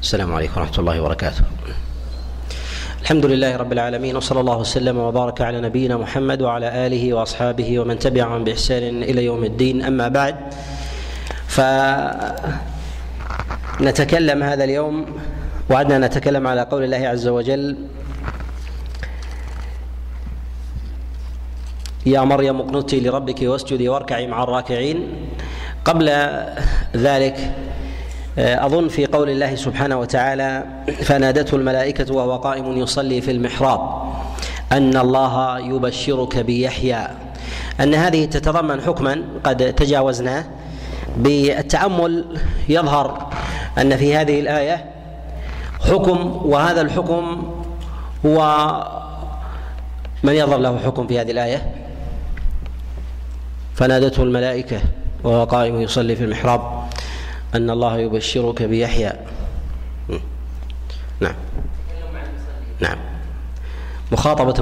السلام عليكم ورحمة الله وبركاته. الحمد لله رب العالمين، وصلى الله وسلم وبارك على نبينا محمد وعلى آله وأصحابه ومن تبعهم بإحسان إلى يوم الدين. أما بعد، فنتكلم هذا اليوم، وعدنا نتكلم على قول الله عز وجل: يا مريم اقنتي لربك واسجدي واركعي مع الراكعين. قبل ذلك أظن في قول الله سبحانه وتعالى: فنادته الملائكة وهو قائم يصلي في المحراب أن الله يبشرك بيحيى، أن هذه تتضمن حكما قد تجاوزناه. بالتأمل يظهر أن في هذه الآية حكم، وهذا الحكم هو من يظهر له حكم في هذه الآية: فنادته الملائكة وهو قائم يصلي في المحراب أن الله يبشرك بيحيى. نعم، مخاطبة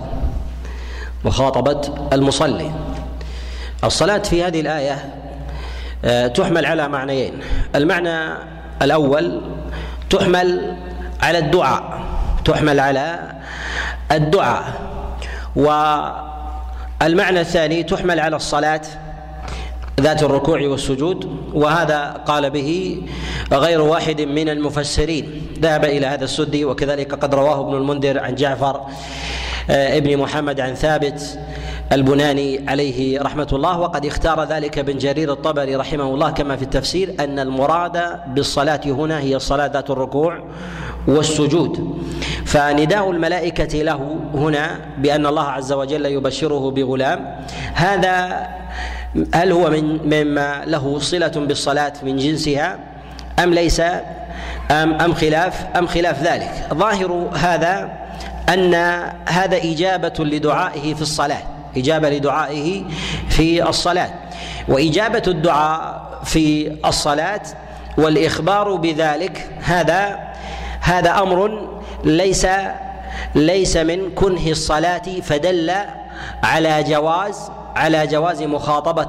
المصلي. الصلاة في هذه الآية تحمل على معنيين. المعنى الأول تحمل على الدعاء، والمعنى الثاني تحمل على الصلاة ذات الركوع والسجود، وهذا قال به غير واحد من المفسرين، ذهب إلى هذا السدي، وكذلك قد رواه ابن المنذر عن جعفر ابن محمد عن ثابت البناني عليه رحمة الله، وقد اختار ذلك ابن جرير الطبري رحمه الله كما في التفسير، أن المراد بالصلاة هنا هي الصلاة ذات الركوع والسجود. فنداء الملائكة له هنا بأن الله عز وجل يبشره بغلام، هذا هل هو مما له صلة بالصلاة من جنسها أم ليس، أم خلاف ذلك؟ ظاهر هذا أن هذا إجابة لدعائه في الصلاة، وإجابة الدعاء في الصلاة والإخبار بذلك هذا أمر ليس من كنه الصلاة، فدل على جواز مخاطبة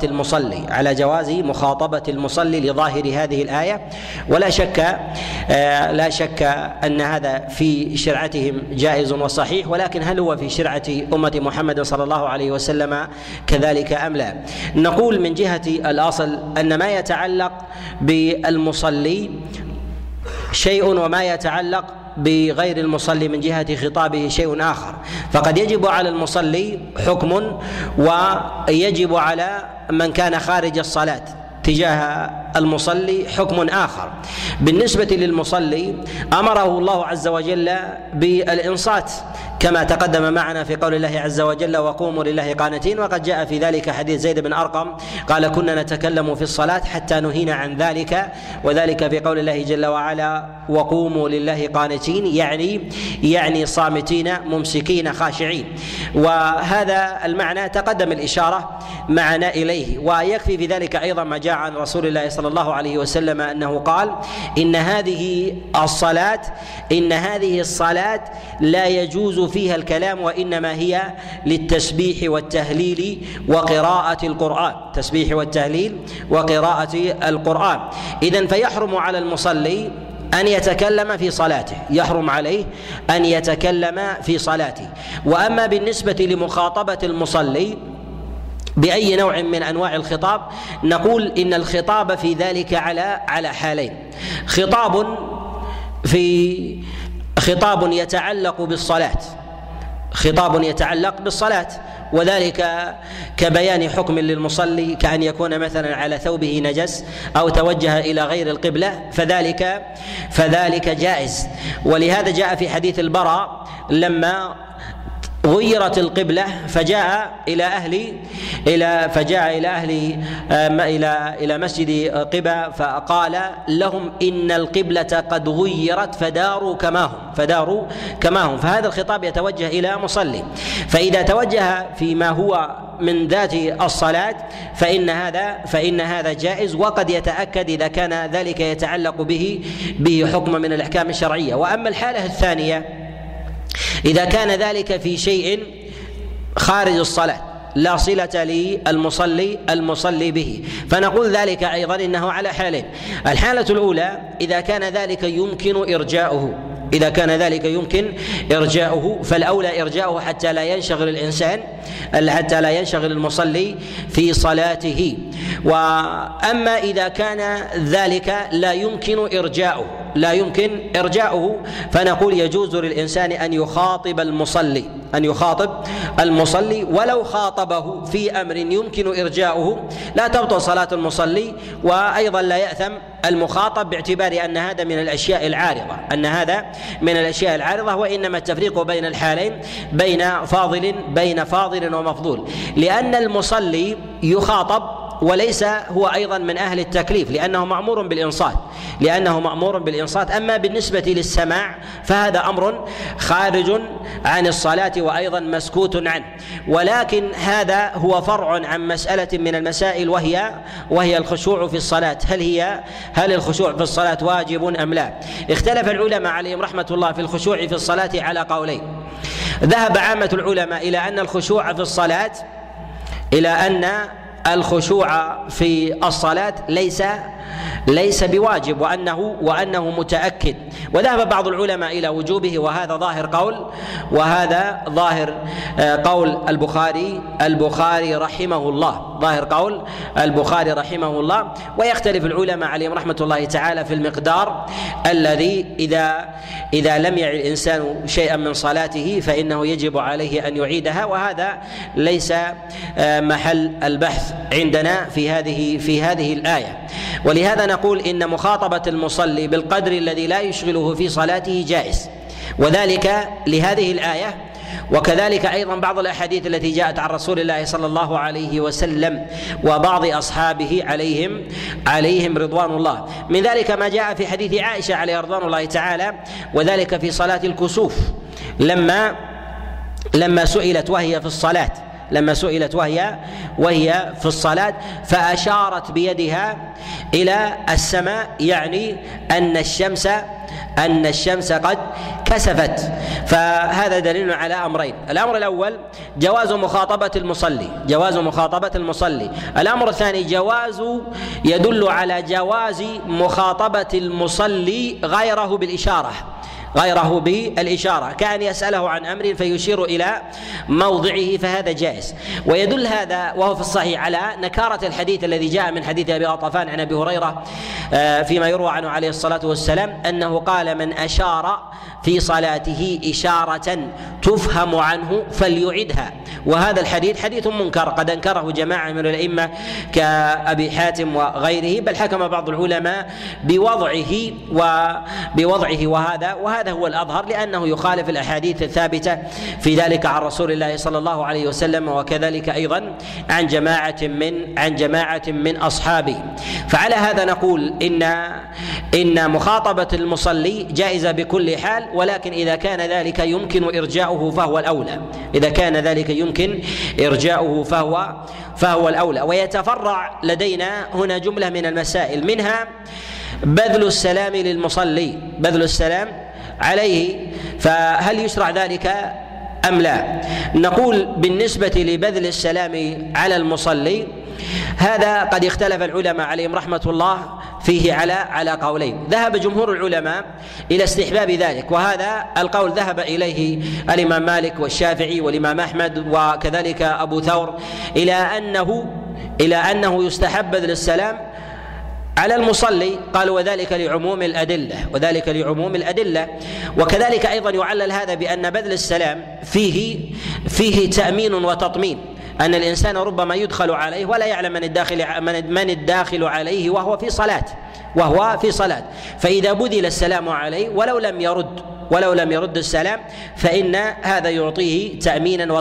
المصلي لظاهر هذه الآية. ولا شك أن هذا في شرعتهم جائز وصحيح، ولكن هل هو في شرعة أمة محمد صلى الله عليه وسلم كذلك أم لا؟ نقول من جهة الأصل أن ما يتعلق بالمصلي شيء، وما يتعلق بغير المصلي من جهة خطابه شيء آخر. فقد يجب على المصلي حكم، ويجب على من كان خارج الصلاة تجاه المصلي حكم آخر. بالنسبة للمصلي أمره الله عز وجل بالإنصات كما تقدم معنا في قول الله عز وجل: وقوموا لله قانتين. وقد جاء في ذلك حديث زيد بن أرقم قال: كنا نتكلم في الصلاة حتى نهينا عن ذلك، وذلك في قول الله جل وعلا: وقوموا لله قانتين، يعني صامتين ممسكين خاشعين. وهذا المعنى تقدم الإشارة معنا إليه. ويكفي في ذلك أيضا ما جاء عن رسول الله صلى الله عليه وسلم أنه قال: إن هذه الصلاة لا يجوز فيها الكلام، وإنما هي للتسبيح والتهليل وقراءة القرآن. إذن فيحرم على المصلي أن يتكلم في صلاته، وأما بالنسبة لمخاطبة المصلي بأي نوع من أنواع الخطاب، نقول إن الخطاب في ذلك على حالين: خطاب يتعلق بالصلاة، وذلك كبيان حكم للمصلي، كأن يكون مثلا على ثوبه نجس أو توجه إلى غير القبلة، فذلك جائز. ولهذا جاء في حديث البراء لما غيرت القبلة فجاء إلى مسجد قباء فقال لهم: إن القبلة قد غيرت فداروا كما هم. فهذا الخطاب يتوجه إلى مصلي. فإذا توجه فيما هو من ذات الصلاة فإن هذا جائز، وقد يتأكد إذا كان ذلك يتعلق به حكم من الأحكام الشرعية. وأما الحالة الثانية، إذا كان ذلك في شيء خارج الصلاة، لا صلة المصلي به. فنقول ذلك أيضا إنه على حالين: الحالة الأولى إذا كان ذلك يمكن إرجاؤه فالأولى إرجاؤه حتى لا ينشغل المصلي في صلاته. وأما إذا كان ذلك لا يمكن إرجاؤه فنقول يجوز للإنسان أن يخاطب المصلي ولو خاطبه في أمر يمكن إرجاؤه لا تبطل صلاة المصلي، وأيضا لا يأثم المخاطب باعتبار أن هذا من الأشياء العارضة، وإنما التفريق بين الحالين بين فاضل ومفضول، لأن المصلي يخاطب وليس هو أيضا من أهل التكليف لأنه مأمور بالإنصات. أما بالنسبة للسماع فهذا أمر خارج عن الصلاة وأيضا مسكوت عنه، ولكن هذا هو فرع عن مسألة من المسائل وهي الخشوع في الصلاة. هل الخشوع في الصلاة واجب أم لا؟ اختلف العلماء عليهم رحمة الله في الخشوع في الصلاة على قولين. ذهب عامة العلماء إلى أن الخشوع في الصلاة ليس بواجب وأنه متأكد، وذهب بعض العلماء إلى وجوبه، وهذا ظاهر قول البخاري رحمه الله. ويختلف العلماء عليهم رحمة الله تعالى في المقدار الذي إذا لم يعي الإنسان شيئا من صلاته فإنه يجب عليه أن يعيدها، وهذا ليس محل البحث عندنا في هذه الآية. ولهذا نقول إن مخاطبة المصلي بالقدر الذي لا يشغله في صلاته جائز، وذلك لهذه الآية، وكذلك أيضا بعض الأحاديث التي جاءت عن رسول الله صلى الله عليه وسلم وبعض أصحابه عليهم رضوان الله. من ذلك ما جاء في حديث عائشة عليها رضوان الله تعالى، وذلك في صلاة الكسوف لما سئلت وهي في الصلاة فأشارت بيدها إلى السماء، يعني أن الشمس قد كسفت. فهذا دليل على أمرين: الأمر الأول جواز مخاطبة المصلي، الأمر الثاني يدل على جواز مخاطبة المصلي غيره بالإشارة، كأن يسأله عن أمر فيشير إلى موضعه، فهذا جائز. ويدل هذا وهو في الصحيح على نكارة الحديث الذي جاء من حديث أبي غطفان عن أبي هريرة فيما يروى عنه عليه الصلاة والسلام أنه قال: من أشار في صلاته إشارة تفهم عنه فليعدها. وهذا الحديث حديث منكر قد أنكره جماعة من الأئمة كأبي حاتم وغيره، بل حكم بعض العلماء بوضعه وهذا هو الأظهر، لأنه يخالف الأحاديث الثابتة في ذلك عن رسول الله صلى الله عليه وسلم، وكذلك أيضا عن جماعة من أصحابه. فعلى هذا نقول إن مخاطبة المصلي جائزة بكل حال، ولكن إذا كان ذلك يمكن إرجاؤه فهو الأولى. ويتفرع لدينا هنا جملة من المسائل، منها بذل السلام للمصلي، بذل السلام عليه، فهل يشرع ذلك أم لا؟ نقول بالنسبة لبذل السلام على المصلي هذا قد اختلف العلماء عليهم رحمة الله فيه على قولين. ذهب جمهور العلماء إلى استحباب ذلك، وهذا القول ذهب إليه الإمام مالك والشافعي والإمام أحمد وكذلك أبو ثور إلى أنه يستحب بذل السلام على المصلي. قالوا وذلك لعموم الأدلة. وكذلك أيضا يعلل هذا بأن بذل السلام فيه تأمين وتطمين، أن الإنسان ربما يدخل عليه ولا يعلم من الداخل عليه وهو في صلاة، فإذا بذل السلام عليه ولو لم يرد السلام فإن هذا يعطيه تأمينا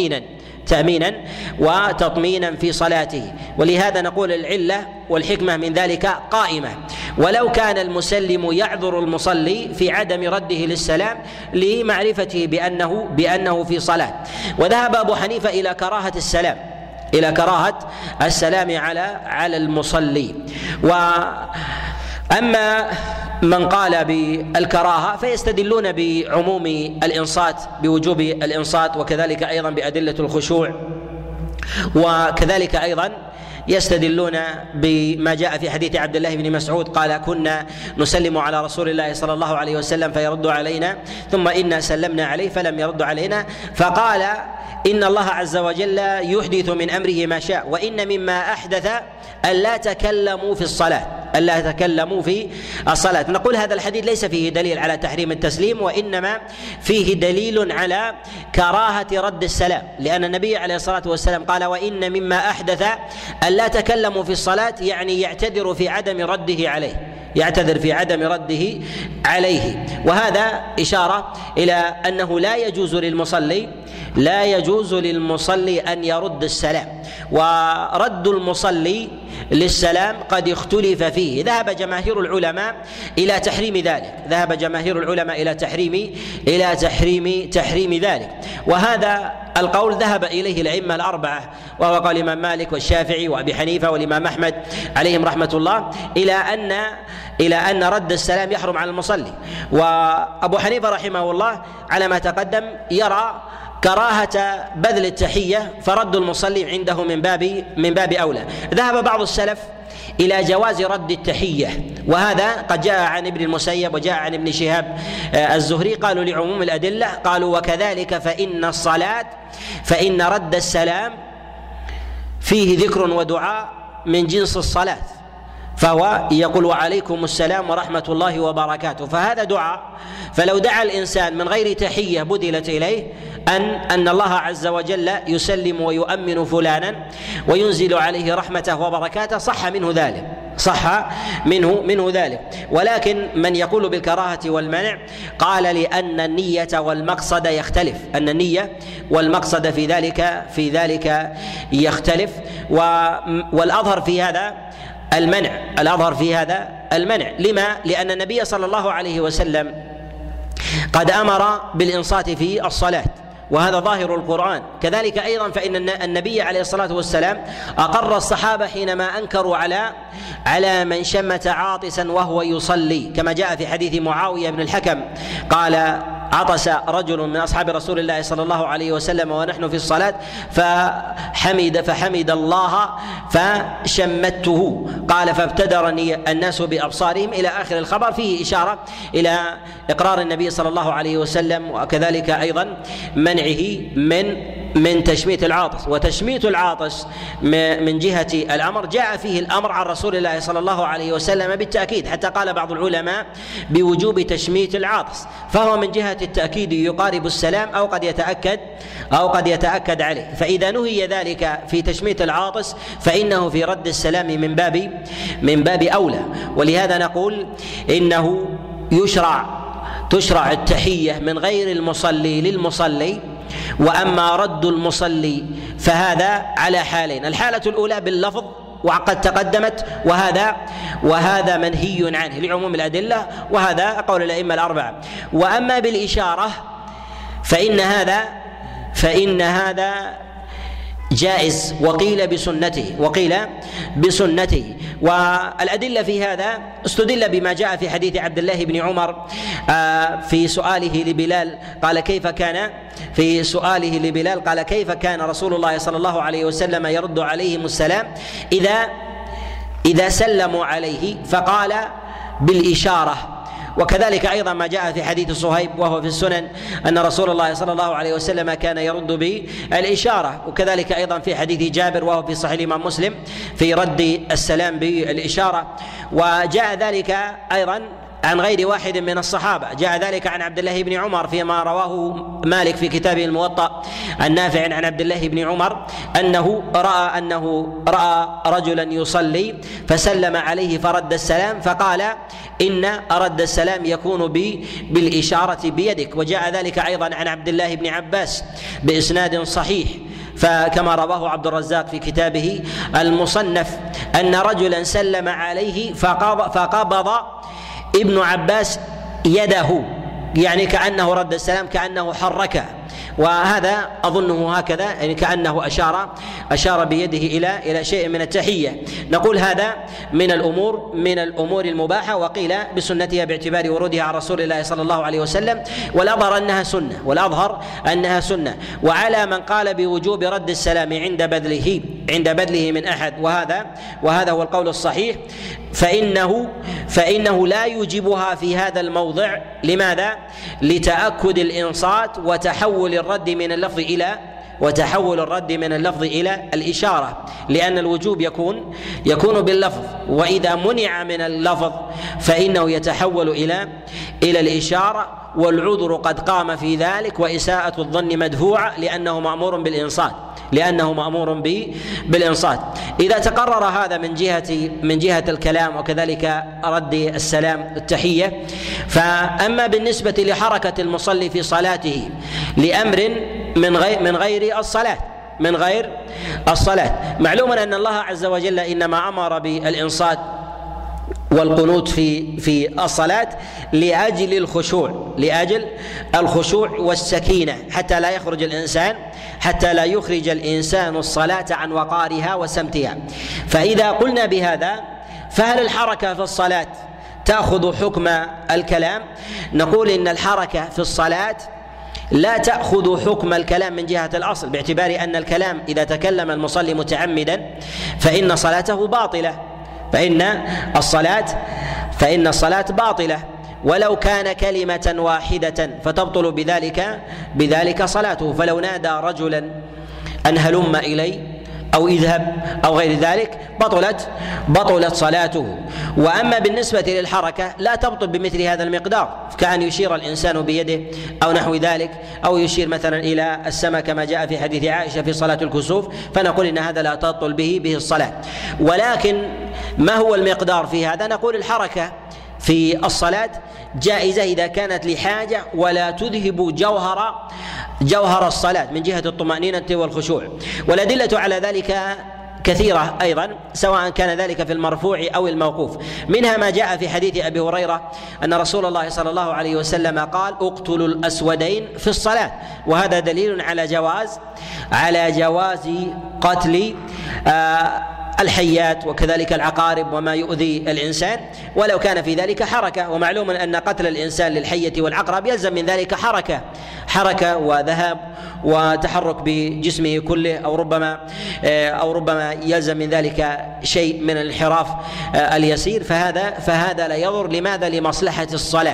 وتطمينا في صلاته. ولهذا نقول العلة والحكمة من ذلك قائمة، ولو كان المسلم يعذر المصلي في عدم رده للسلام لمعرفته بأنه في صلاة. وذهب أبو حنيفة إلى كراهة السلام على المصلي. وأما من قال بالكراهة فيستدلون بعموم الإنصات، بوجوب الإنصات، وكذلك أيضا بأدلة الخشوع وكذلك أيضا يستدلون بما جاء في حديث عبد الله بن مسعود قال: كنا نسلم على رسول الله صلى الله عليه وسلم فيرد علينا، ثم إنا سلمنا عليه فلم يرد علينا، فقال: إن الله عز وجل يحدث من أمره ما شاء، وإن مما أحدث ألا تكلموا في الصلاة، ألا تكلموا في الصلاة. نقول هذا الحديث ليس فيه دليل على تحريم التسليم، وإنما فيه دليل على كراهة رد السلام، لأن النبي عليه الصلاة والسلام قال: وإن مما أحدث ألا تكلموا في الصلاة، يعني يعتذر في عدم رده عليه، يعتذر في عدم رده عليه. وهذا إشارة إلى أنه لا يجوز للمصلي أن يرد السلام، ورد المصلي للسلام قد اختلف فيه. ذهب جماهير العلماء إلى تحريم ذلك، وهذا القول ذهب إليه الأئمة الأربعة، وهو قول الإمام مالك والشافعي وأبي حنيفة والإمام أحمد عليهم رحمة الله، إلى أن رد السلام يحرم على المصلي. وأبو حنيفة رحمه الله على ما تقدم يرى كراهة بذل التحية، فرد المصلي عنده من باب أولى. ذهب بعض السلف إلى جواز رد التحية، وهذا قد جاء عن ابن المسيب وجاء عن ابن شهاب الزهري، قالوا لعموم الأدلة، قالوا: وكذلك فإن رد السلام فيه ذكر ودعاء من جنس الصلاة، فهو يقول: وعليكم السلام ورحمة الله وبركاته، فهذا دعاء. فلو دعا الإنسان من غير تحية بدلت إليه أن الله عز وجل يسلم ويؤمن فلانا وينزل عليه رحمته وبركاته، صح منه ذلك. ولكن من يقول بالكراهة والمنع قال لأن النية والمقصد يختلف، أن النية والمقصد في ذلك يختلف، والأظهر في هذا المنع. لما؟ لأن النبي صلى الله عليه وسلم قد أمر بالإنصات في الصلاة، وهذا ظاهر القرآن. كذلك أيضا فإن النبي عليه الصلاة والسلام أقر الصحابة حينما أنكروا على من شمت عاطسا وهو يصلي، كما جاء في حديث معاوية بن الحكم قال: عطس رجل من أصحاب رسول الله صلى الله عليه وسلم ونحن في الصلاة فحمد الله فشمته، قال: فابتدرني الناس بأبصارهم، إلى آخر الخبر. فيه إشارة إلى إقرار النبي صلى الله عليه وسلم، وكذلك أيضا منعه من تشميت العاطس. وتشميت العاطس من جهة الأمر جاء فيه الأمر عن رسول الله صلى الله عليه وسلم بالتأكيد، حتى قال بعض العلماء بوجوب تشميت العاطس، فهو من جهة التأكيد يقارب السلام أو قد يتأكد عليه. فإذا نهي ذلك في تشميت العاطس فإنه في رد السلام من باب أولى. ولهذا نقول إنه تشرع التحية من غير المصلي للمصلي، وأما رد المصلي فهذا على حالين: الحالة الأولى باللفظ وقد تقدمت، وهذا منهي عنه لعموم الأدلة، وهذا قول الأئمة الأربعة. وأما بالإشارة فإن هذا جائز، وقيل بسنته. والأدلة في هذا استدل بما جاء في حديث عبد الله بن عمر في سؤاله لبلال، قال: كيف كان رسول الله صلى الله عليه وسلم يرد عليهم السلام إذا سلموا عليه؟ فقال: بالإشارة. وكذلك أيضا ما جاء في حديث صهيب وهو في السنن أن رسول الله صلى الله عليه وسلم كان يرد بالإشارة، وكذلك أيضا في حديث جابر وهو في صحيح الإمام مسلم في رد السلام بالإشارة. وجاء ذلك أيضا عن غير واحد من الصحابة، جاء ذلك عن عبد الله بن عمر فيما رواه مالك في كتابه الموطأ النافع عن عبد الله بن عمر أنه رأى رجلا يصلي فسلم عليه فرد السلام، فقال: إن رد السلام يكون بالإشارة بيدك. وجاء ذلك أيضا عن عبد الله بن عباس بإسناد صحيح، فكما رواه عبد الرزاق في كتابه المصنف أن رجلا سلم عليه فقبض ابن عباس يده، يعني كأنه رد السلام، كأنه حركه، وهذا أظنه هكذا، يعني كأنه أشار بيده إلى شيء من التحية، نقول هذا من الأمور المباحة، وقيل بسنتها باعتبار ورودها عن رسول الله صلى الله عليه وسلم، والأظهر أنها سنة. وعلى من قال بوجوب رد السلام عند بذله من أحد، وهذا هو القول الصحيح، فإنه لا يوجبها في هذا الموضع. لماذا؟ لتأكد الإنصات وتحول الرد من اللفظ إلى الإشارة، لأن الوجوب يكون باللفظ، وإذا منع من اللفظ فإنه يتحول إلى الإشارة، والعذر قد قام في ذلك، وإساءة الظن مدفوعة لأنه مأمور بالإنصات. إذا تقرر هذا من جهة الكلام، وكذلك رد السلام التحية. فأما بالنسبة لحركة المصلي في صلاته لأمر من غير الصلاة، معلوم أن الله عز وجل إنما أمر بالإنصات والقنوت في الصلاة لأجل الخشوع والسكينة، حتى لا يخرج الإنسان الصلاة عن وقارها وسمتها. فإذا قلنا بهذا، فهل الحركة في الصلاة تأخذ حكم الكلام؟ نقول إن الحركة في الصلاة لا تأخذ حكم الكلام من جهة الأصل، باعتبار أن الكلام إذا تكلم المصلي متعمدا فإن صلاته باطلة، فإن الصلاة باطلة، ولو كان كلمة واحدة فتبطل بذلك صلاته. فلو نادى رجلا أن هلم إلي أو اذهب أو غير ذلك بطلت صلاته. وأما بالنسبة للحركة لا تبطل بمثل هذا المقدار، كأن يشير الإنسان بيده أو نحو ذلك، أو يشير مثلا إلى السماء كما جاء في حديث عائشة في صلاة الكسوف، فنقول إن هذا لا تبطل به الصلاة. ولكن ما هو المقدار في هذا؟ نقول الحركة في الصلاة جائزة إذا كانت لحاجة ولا تذهب جوهر الصلاة من جهة الطمأنينة والخشوع. والأدلة على ذلك كثيرة أيضا، سواء كان ذلك في المرفوع أو الموقوف. منها ما جاء في حديث أبي هريرة أن رسول الله صلى الله عليه وسلم قال: اقتلوا الأسودين في الصلاة. وهذا دليل على جواز قتل الحيات وكذلك العقارب وما يؤذي الإنسان، ولو كان في ذلك حركة. ومعلوم أن قتل الإنسان للحية والعقرب يلزم من ذلك حركة وذهاب وتحرك بجسمه كله، أو ربما يلزم من ذلك شيء من الانحراف اليسير، فهذا لا يضر. لماذا؟ لمصلحة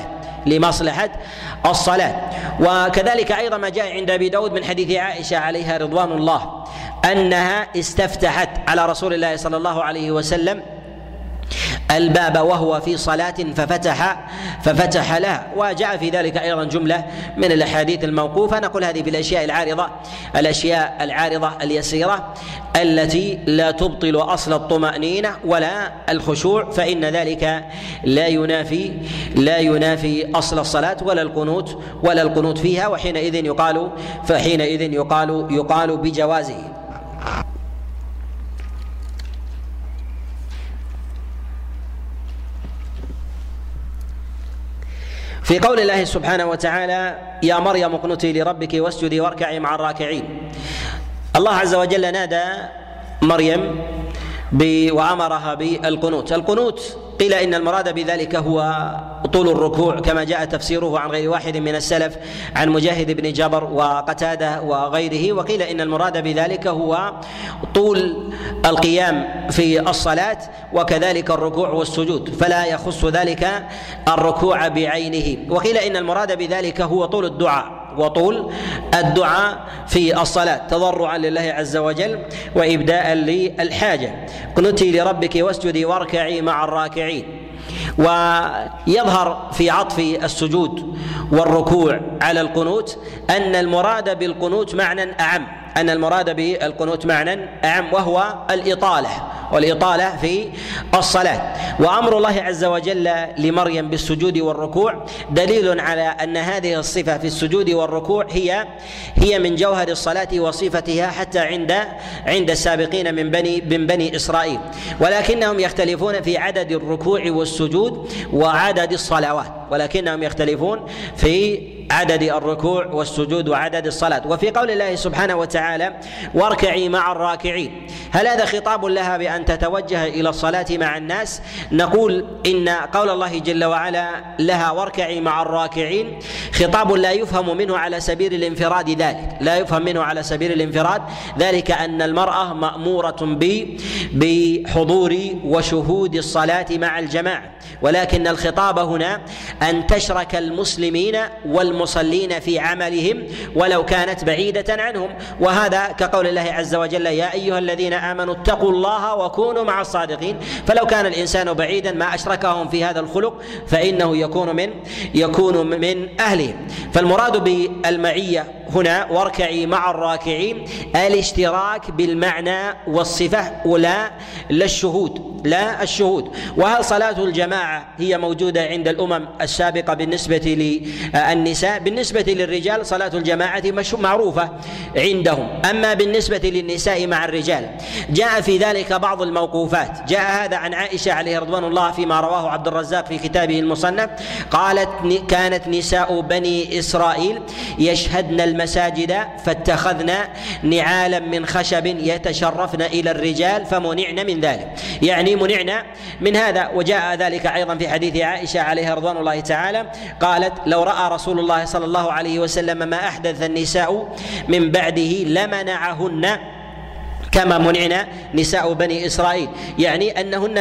الصلاة. وكذلك أيضا ما جاء عند أبي داود من حديث عائشة عليها رضوان الله أنها استفتحت على رسول الله صلى الله عليه وسلم الباب وهو في صلاة ففتح لها. وجاء في ذلك أيضا جملة من الأحاديث الموقوفة. نقول هذه بالأشياء العارضة اليسيرة التي لا تبطل أصل الطمأنينة ولا الخشوع، فإن ذلك لا ينافي أصل الصلاة ولا القنوت فيها، وحينئذ يقال بجوازه. في قول الله سبحانه وتعالى: يا مريم اقنتي لربك واسجدي واركعي مع الراكعين، الله عز وجل نادى مريم وأمرها بالقنوت. القنوت قيل إن المراد بذلك هو طول الركوع، كما جاء تفسيره عن غير واحد من السلف عن مجاهد بن جبر وقتادة وغيره. وقيل إن المراد بذلك هو طول القيام في الصلاة وكذلك الركوع والسجود، فلا يخص ذلك الركوع بعينه. وقيل إن المراد بذلك هو طول الدعاء في الصلاة تضرعا لله عز وجل وإبداء للحاجة. اقنتي لربك واسجدي واركعي مع الراكعين. ويظهر في عطف السجود والركوع على القنوت أن المراد بالقنوت معنى أعم، وهو والإطالة في الصلاة. وأمر الله عز وجل لمريم بالسجود والركوع دليل على أن هذه الصفة في السجود والركوع هي من جوهر الصلاة وصفتها حتى عند السابقين من بني إسرائيل، ولكنهم يختلفون في عدد الركوع والسجود وعدد الصلوات، عدد الركوع والسجود وعدد الصلاة. وفي قول الله سبحانه وتعالى واركعي مع الراكعين، هل هذا خطاب لها بأن تتوجه إلى الصلاة مع الناس؟ نقول إن قول الله جل وعلا لها واركعي مع الراكعين خطاب لا يفهم منه على سبيل الانفراد ذلك، لا يفهم منه على سبيل الانفراد ذلك أن المرأة مأمورة بحضور وشهود الصلاة مع الجماعة، ولكن الخطاب هنا أن تشرك المسلمين والمصلين في عملهم ولو كانت بعيدة عنهم، وهذا كقول الله عز وجل يا أيها الذين آمنوا اتقوا الله وكونوا مع الصادقين، فلو كان الإنسان بعيدا ما أشركهم في هذا الخلق فإنه يكون من أهله. فالمراد بالمعية هنا واركعي مع الراكعين الاشتراك بالمعنى والصفة ولا الشهود. وهل صلاة الجماعة هي موجودة عند الأمم السابقة بالنسبة للنساء؟ بالنسبة للرجال صلاة الجماعة معروفة عندهم، أما بالنسبة للنساء مع الرجال جاء في ذلك بعض الموقوفات. جاء هذا عن عائشة عليه رضوان الله فيما رواه عبد الرزاق في كتابه المصنف، قالت كانت نساء بني إسرائيل يشهدن المساجد فاتخذن نعالا من خشب يتشرفن إلى الرجال فمنعن من ذلك، يعني منعنا من هذا. وجاء ذلك أيضا في حديث عائشة عليها رضوان الله تعالى قالت لو رأى رسول الله صلى الله عليه وسلم ما أحدث النساء من بعده لمنعهن كما منعنا نساء بني إسرائيل، يعني أنهن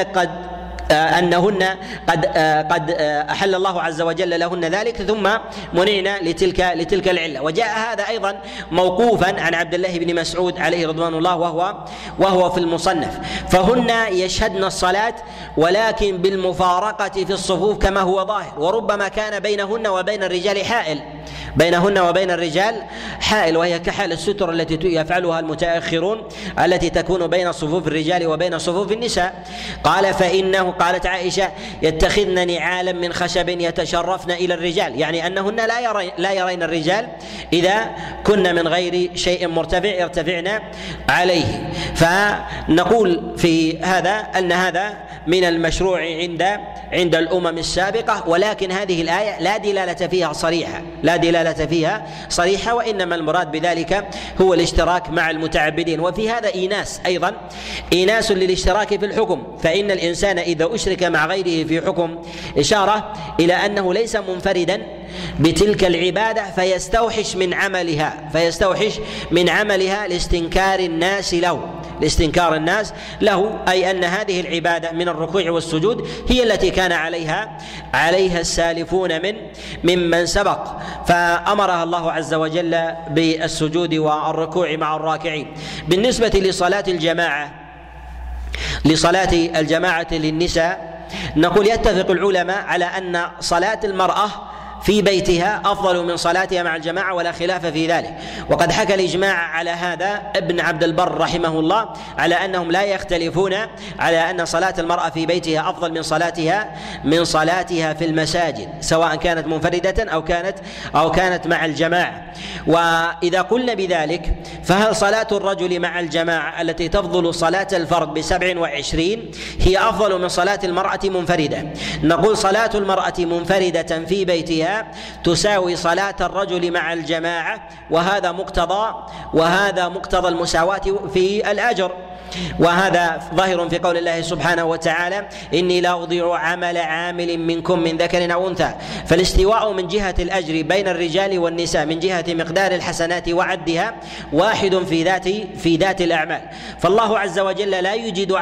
قد أحل الله عز وجل لهن ذلك ثم منعنا لتلك العلة. وجاء هذا أيضا موقوفا عن عبد الله بن مسعود عليه رضوان الله وهو في المصنف، فهن يشهدن الصلاة ولكن بالمفارقة في الصفوف كما هو ظاهر، وربما كان بينهن وبين الرجال حائل وهي كحال الستر التي يفعلها المتأخرون التي تكون بين صفوف الرجال وبين صفوف النساء. قالت عائشة يتخذن نعالا من خشب يتشرفن إلى الرجال، يعني أنهن لا يرين الرجال إذا كن من غير شيء مرتفع يرتفعن عليه. فنقول في هذا أن هذا من المشروع عند الأمم السابقة، ولكن هذه الآية لا دلالة فيها صريحة، وإنما المراد بذلك هو الاشتراك مع المتعبدين. وفي هذا إيناس للاشتراك في الحكم، فإن الإنسان إذا أشرك مع غيره في حكم إشارة إلى أنه ليس منفردا بتلك العبادة فيستوحش من عملها لاستنكار الناس له، أي أن هذه العبادة من الركوع والسجود هي التي كان عليها السالفون ممن سبق، فأمرها الله عز وجل بالسجود والركوع مع الراكعين. بالنسبة لصلاة الجماعة للنساء نقول يتفق العلماء على أن صلاة المرأة في بيتها أفضل من صلاتها مع الجماعة ولا خلاف في ذلك، وقد حكى الإجماع على هذا ابن عبد البر رحمه الله على أنهم لا يختلفون على أن صلاة المرأة في بيتها أفضل من صلاتها في المساجد، سواء كانت منفردة أو كانت مع الجماعة. وإذا قلنا بذلك فهل صلاة الرجل مع الجماعة التي تفضل صلاة الفرد ب27 هي أفضل من صلاة المرأة منفردة؟ نقول صلاة المرأة منفردة في بيتها تساوي صلاة الرجل مع الجماعة، وهذا مقتضى المساواة في الأجر، وهذا ظاهر في قول الله سبحانه وتعالى إني لا أضيع عمل عامل منكم من ذكر أو أنثى. فالاستواء من جهة الأجر بين الرجال والنساء من جهة مقدار الحسنات وعدها واحد في ذات الأعمال، فالله عز وجل لا يوجد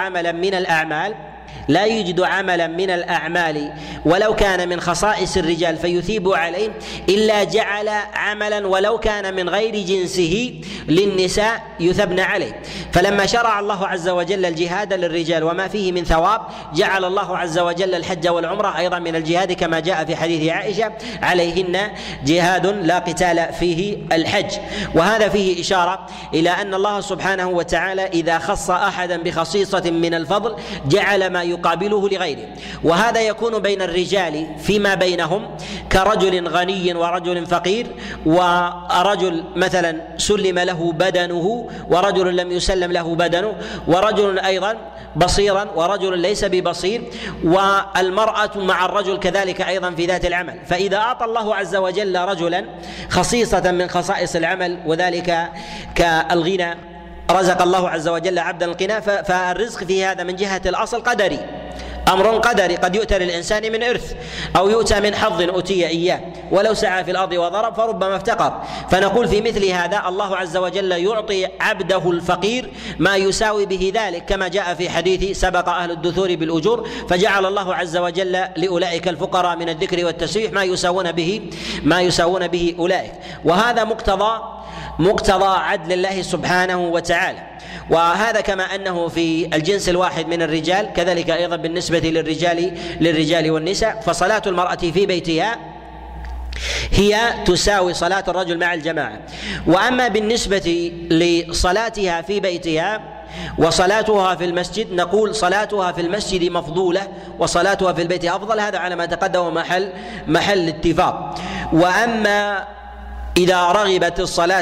عملا من الأعمال ولو كان من خصائص الرجال فيثيب عليه إلا جعل عملا ولو كان من غير جنسه للنساء يثبن عليه. فلما شرع الله عز وجل الجهاد للرجال وما فيه من ثواب جعل الله عز وجل الحج والعمرة أيضا من الجهاد، كما جاء في حديث عائشة عليهن جهاد لا قتال فيه الحج. وهذا فيه إشارة إلى أن الله سبحانه وتعالى إذا خص أحدا بخصيصة من الفضل جعل وإنما يقابله لغيره. وهذا يكون بين الرجال فيما بينهم كرجل غني ورجل فقير، ورجل مثلا سلم له بدنه ورجل لم يسلم له بدنه، ورجل أيضا بصيرا ورجل ليس ببصير، والمرأة مع الرجل كذلك أيضا في ذات العمل. فإذا أعطى الله عز وجل رجلا خصيصة من خصائص العمل وذلك كالغنى، رزق الله عز وجل عبدا الغنى، فالرزق في هذا من جهة الأصل قدري، أمر قدري، قد يؤتى للإنسان من إرث أو يؤتى من حظ أوتي إياه، ولو سعى في الأرض وضرب فربما افتقر. فنقول في مثل هذا الله عز وجل يعطي عبده الفقير ما يساوي به ذلك، كما جاء في حديث سبق أهل الدثور بالأجور، فجعل الله عز وجل لأولئك الفقراء من الذكر والتسبيح ما يساوون به أولئك. وهذا مقتضى عدل الله سبحانه وتعالى. وهذا كما أنه في الجنس الواحد من الرجال كذلك أيضا بالنسبة للرجال والنساء. فصلاة المرأة في بيتها هي تساوي صلاة الرجل مع الجماعة. وأما بالنسبة لصلاتها في بيتها وصلاتها في المسجد، نقول صلاتها في المسجد مفضولة وصلاتها في البيت أفضل، هذا على ما تقدم محل اتفاق. وأما إذا رغبت الصلاة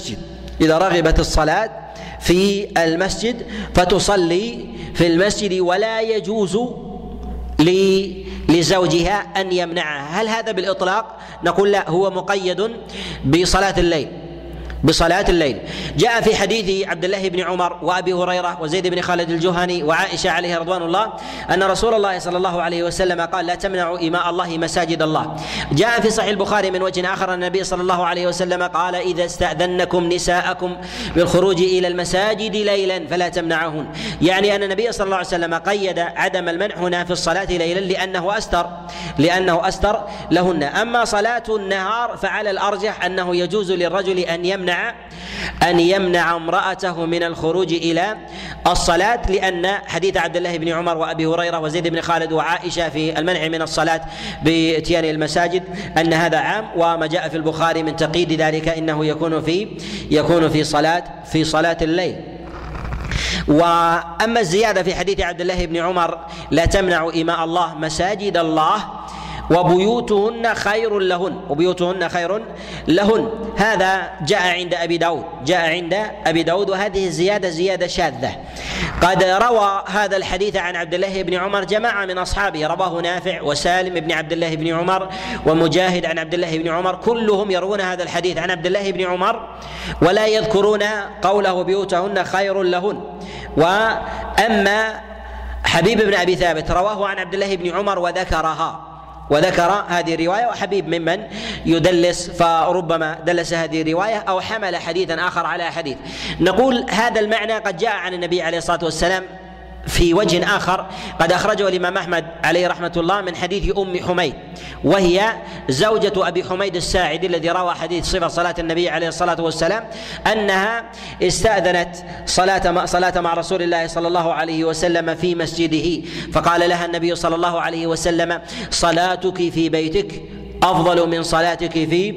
في المسجد فتصلي في المسجد ولا يجوز لزوجها أن يمنعها. هل هذا بالإطلاق؟ نقول لا، هو مقيد بصلاة الليل. جاء في حديث عبد الله بن عمر وأبي هريرة وزيد بن خالد الجهني وعائشة عليها رضوان الله أن رسول الله صلى الله عليه وسلم قال: لا تمنعوا إماء الله مساجد الله. جاء في صحيح البخاري من وجه آخر النبي صلى الله عليه وسلم قال: إذا استأذنكم نساءكم بالخروج إلى المساجد ليلا فلا تمنعهن. يعني أن النبي صلى الله عليه وسلم قيد عدم المنع هنا في الصلاة ليلا لأنه أستر لهن. أما صلاة النهار فعلى الأرجح أنه يجوز للرجل أن يمنع امرأته من الخروج إلى الصلاة، لأن حديث عبد الله بن عمر وأبي هريرة وزيد بن خالد وعائشة في المنع من الصلاة بإتيان المساجد أن هذا عام، وما جاء في البخاري من تقييد ذلك إنه يكون في صلاة الليل. وأما الزيادة في حديث عبد الله بن عمر: لا تمنعوا إماء الله مساجد الله وبيوتهن خير لهن، هذا جاء عند أبي داود، وهذه الزيادة زيادة شاذة. قد روى هذا الحديث عن عبد الله بن عمر جماعة من أصحابه، رواه نافع وسالم بن عبد الله بن عمر ومجاهد عن عبد الله بن عمر، كلهم يروون هذا الحديث عن عبد الله بن عمر ولا يذكرون قوله بيوتهن خير لهن. وأما حبيب بن أبي ثابت رواه عن عبد الله بن عمر وذكر هذه الرواية، وحبيب ممن يدلس فربما دلس هذه الرواية أو حمل حديثا آخر على حديث. نقول هذا المعنى قد جاء عن النبي عليه الصلاة والسلام في وجه آخر قد أخرجه الإمام أحمد عليه رحمة الله من حديث أم حميد، وهي زوجة أبي حميد الساعدي الذي روى حديث صفة صلاة النبي عليه الصلاة والسلام، أنها استأذنت صلاة مع رسول الله صلى الله عليه وسلم في مسجده، فقال لها النبي صلى الله عليه وسلم: صلاتك في بيتك أفضل من صلاتك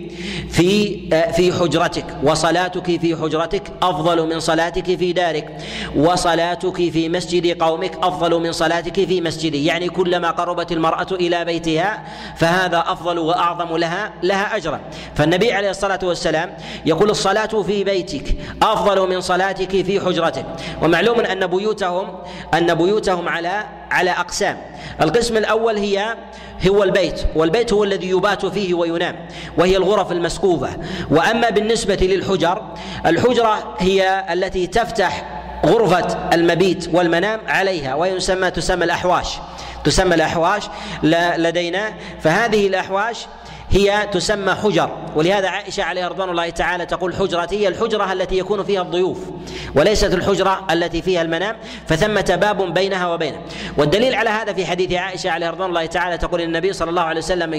في حجرتك، وصلاتك في حجرتك أفضل من صلاتك في دارك، وصلاتك في مسجد قومك أفضل من صلاتك في مسجدي. يعني كلما قربت المرأة إلى بيتها فهذا أفضل وأعظم لها أجرا. فالنبي عليه الصلاة والسلام يقول: الصلاة في بيتك أفضل من صلاتك في حجرتك. ومعلوم أن بيوتهم على أقسام. القسم الأول هو البيت، والبيت هو الذي يبات فيه وينام، وهي الغرف المسقوفة. وأما بالنسبة الحجرة هي التي تفتح غرفة المبيت والمنام عليها، تسمى الأحواش لدينا. فهذه الأحواش هي تسمى حجر، ولهذا عائشة عليها رضوان الله تعالى تقول: حجرتي هي الحجرة التي يكون فيها الضيوف، وليست الحجرة التي فيها المنام، فثمة باب بينها وبينه. والدليل على هذا في حديث عائشة عليها رضوان الله تعالى تقول: النبي صلى الله عليه وسلم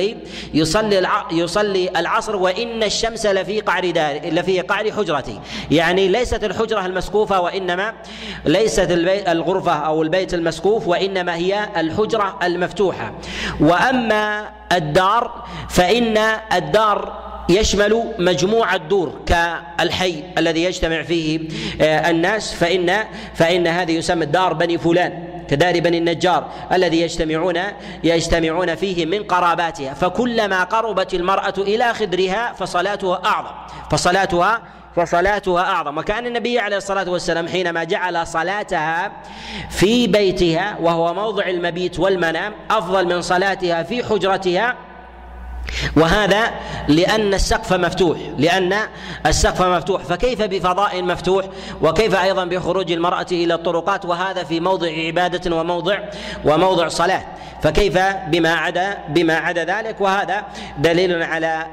يصلي العصر وإن الشمس لفي قعر حجرتي. يعني ليست الحجرة المسقوفة، وإنما ليست الغرفة أو البيت المسقوف، وإنما هي الحجرة المفتوحة. وأما الدار فإن الدار يشمل مجموعة دور كالحي الذي يجتمع فيه الناس، فإن هذه يسمى الدار بني فلان، كدار بني النجار الذي يجتمعون فيه من قراباتها، فكلما قربت المرأة إلى خدرها فصلاتها أعظم. وكأن النبي عليه الصلاة والسلام حينما جعل صلاتها في بيتها وهو موضع المبيت والمنام أفضل من صلاتها في حجرتها، وهذا لأن السقف مفتوح، فكيف بفضاء مفتوح، وكيف أيضا بخروج المرأة إلى الطرقات، وهذا في موضع عبادة وموضع صلاة، فكيف بما عدا ذلك. وهذا دليل على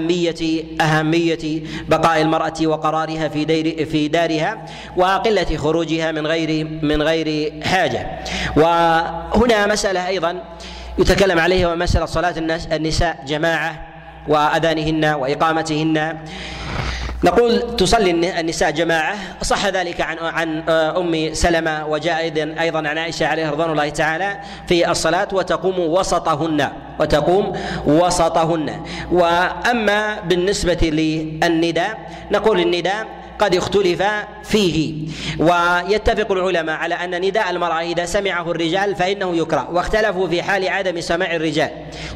أهمية بقاء المرأة وقرارها في دارها وقلة خروجها من غير حاجة. وهنا مسألة أيضا يتكلم عليها ومسألة صلاة النساء جماعة وأذانهن وإقامتهن. نقول تصلي النساء جماعة، صح ذلك عن أم سلمة، وجاء أيضا عن عائشة عليها رضوان الله تعالى في الصلاة وتقوم وسطهن. وأما بالنسبة للنداء نقول النداء قد اختلف فيه، ويتفق العلماء على أن نداء المرأة إذا سمعه الرجال فإنه يكره، واختلفوا في حال عدم سماع الرجال،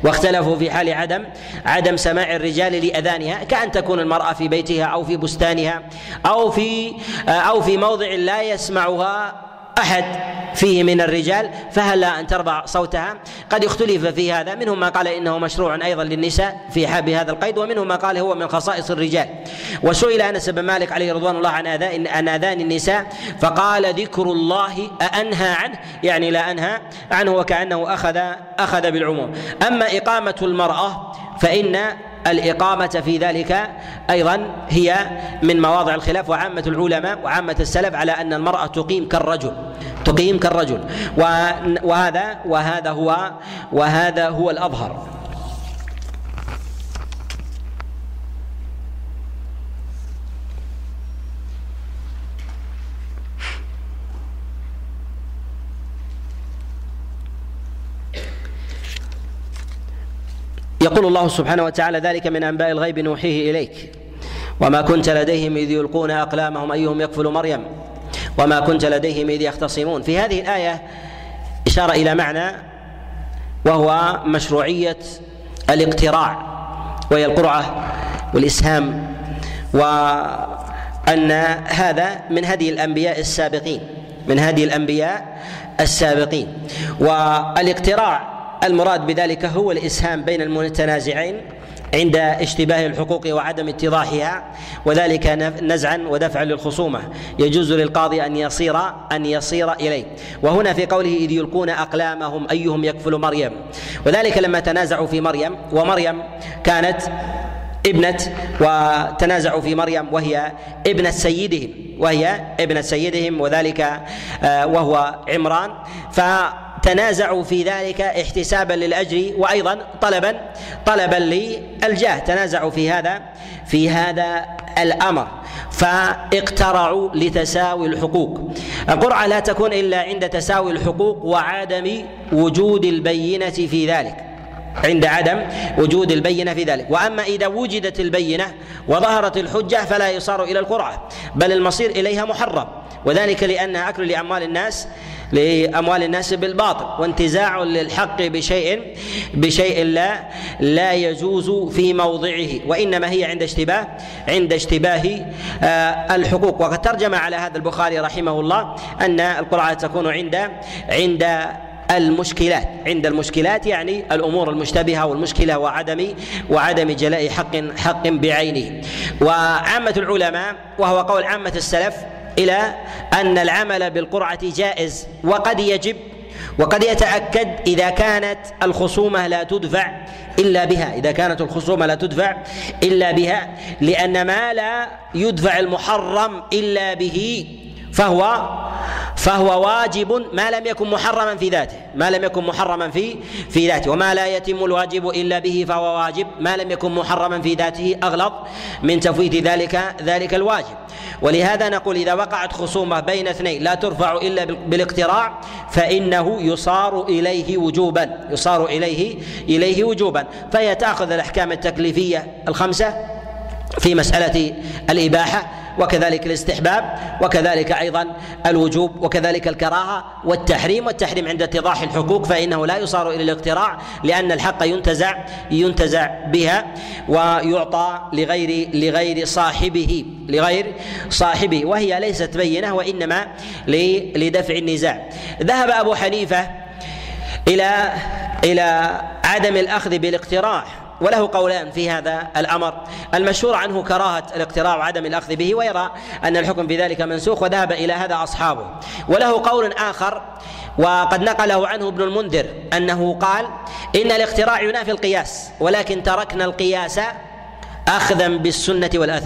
عدم سماع الرجال لأذانها، كأن تكون المرأة في بيتها أو في بستانها أو في موضع لا يسمعها أحد فيه من الرجال، فهل أن ترفع صوتها؟ قد اختلف في هذا، منهم ما قال إنه مشروع أيضا للنساء في حال بهذا القيد، ومنهم ما قال هو من خصائص الرجال. وسئل أنس بن مالك عليه رضوان الله عن آذان النساء فقال ذكر الله أنهى عنه، يعني لا أنهى عنه، وكأنه أخذ بالعموم. أما إقامة المرأة فإن الإقامة في ذلك أيضا هي من مواضع الخلاف، وعامة العلماء وعامة السلف على أن المرأة تقيم كالرجل، وهذا هو الأظهر. يقول الله سبحانه وتعالى ذلك من أنباء الغيب نوحيه إليك وما كنت لديهم إذ يلقون أقلامهم أيهم يكفل مريم وما كنت لديهم إذ يختصمون. في هذه الآية إشارة إلى معنى وهو مشروعية الاقتراع، وهي القرعة والإسهام، وأن هذا من هدي الأنبياء السابقين. والاقتراع المراد بذلك هو الإسهام بين المتنازعين عند اشتباه الحقوق وعدم اتضاحها، وذلك نزعا ودفعا للخصومة، يجوز للقاضي أن يصير إليه. وهنا في قوله إذ يلقون أقلامهم أيهم يكفل مريم، وذلك لما تنازعوا في مريم، ومريم كانت ابنة، وتنازعوا في مريم وهي ابنة سيدهم وذلك وهو عمران، فتنازعوا في ذلك احتسابا للأجر وأيضا طلبا للجاه، تنازعوا في هذا الأمر، فاقترعوا لتساوي الحقوق. القرعة لا تكون إلا عند تساوي الحقوق وعدم وجود البينة في ذلك، وأما إذا وجدت البينة وظهرت الحجة فلا يصار إلى القرعة، بل المصير إليها محرم، وذلك لأنها أكل لأموال الناس بالباطل، وانتزاع للحق بشيء لا يجوز في موضعه، وإنما هي عند اشتباه الحقوق. وقد ترجم على هذا البخاري رحمه الله أن القرعة تكون عند المشكلات، يعني الأمور المشتبهة والمشكلة وعدم جلاء حق بعينه. وعامة العلماء وهو قول عامة السلف إلى أن العمل بالقرعة جائز وقد يجب وقد يتأكد إذا كانت الخصومة لا تدفع إلا بها، لأن ما لا يدفع المحرم إلا به فهو واجب ما لم يكن محرما في ذاته، وما لا يتم الواجب إلا به فهو واجب ما لم يكن محرما في ذاته أغلظ من تفويت ذلك الواجب. ولهذا نقول إذا وقعت خصومة بين اثنين لا ترفع إلا بالاقتراع فإنه يصار إليه وجوبا، فهي تأخذ الأحكام التكليفية الخمسة في مسألة الإباحة وكذلك الاستحباب، وكذلك أيضا الوجوب، وكذلك الكراهة والتحريم عند اتضاح الحقوق، فإنه لا يصار إلى الاقتراع لأن الحق ينتزع بها ويعطى لغير صاحبه وهي ليست بينة وإنما لدفع النزاع. ذهب أبو حنيفة إلى عدم الأخذ بالاقتراع، وله قولان في هذا الأمر. المشهور عنه كراهة الاقتراع وعدم الأخذ به، ويرى أن الحكم في ذلك منسوخ، وذهب إلى هذا أصحابه. وله قول آخر وقد نقله عنه ابن المنذر أنه قال إن الاقتراع ينافي القياس، ولكن تركنا القياس أخذا بالسنة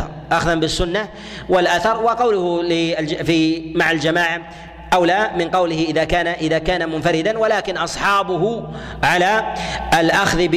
والأثر، وقوله مع الجماعة أولى من قوله إذا كان منفردا، ولكن أصحابه على الأخذ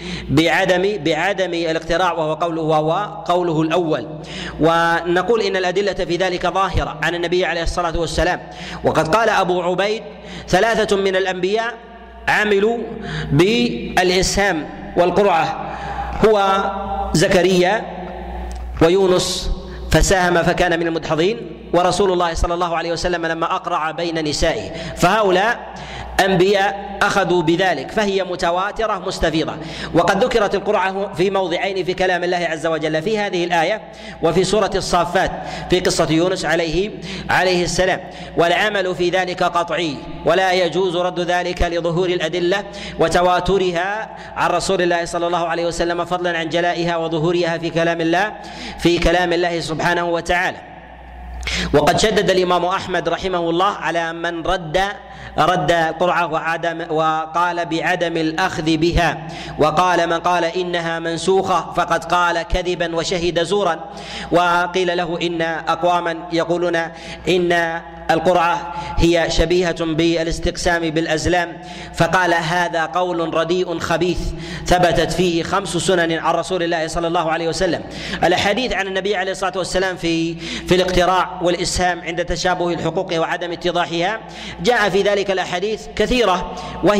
بعدم الاقتراع، وهو قوله الأول. ونقول إن الأدلة في ذلك ظاهرة عن النبي عليه الصلاة والسلام، وقد قال أبو عبيد 3 من الأنبياء عملوا بالإسهام والقرعة، هو زكريا ويونس فساهم فكان من المدحضين، ورسول الله صلى الله عليه وسلم لما أقرع بين نسائه. فهؤلاء أنبياء أخذوا بذلك، فهي متواترة مستفيضة. وقد ذكرت القرعة في موضعين في كلام الله عز وجل، في هذه الآية وفي سورة الصافات في قصة يونس عليه السلام، والعمل في ذلك قطعي، ولا يجوز رد ذلك لظهور الأدلة وتواترها عن رسول الله صلى الله عليه وسلم، فضلا عن جلائها وظهورها في كلام الله سبحانه وتعالى. وقد شدد الإمام أحمد رحمه الله على من رد القرعة وقال بعدم الأخذ بها، وقال من قال إنها منسوخة فقد قال كذبا وشهد زورا. وقيل له إن أقواما يقولون إن القرعة هي شبيهة بالاستقسام بالأزلام، فقال هذا قول رديء خبيث ثبتت فيه 5 سنن عن رسول الله صلى الله عليه وسلم. الأحاديث عن النبي عليه الصلاة والسلام في الاقتراع والإسهام عند تشابه الحقوق وعدم اتضاحها جاء في ذلك الأحاديث كثيرة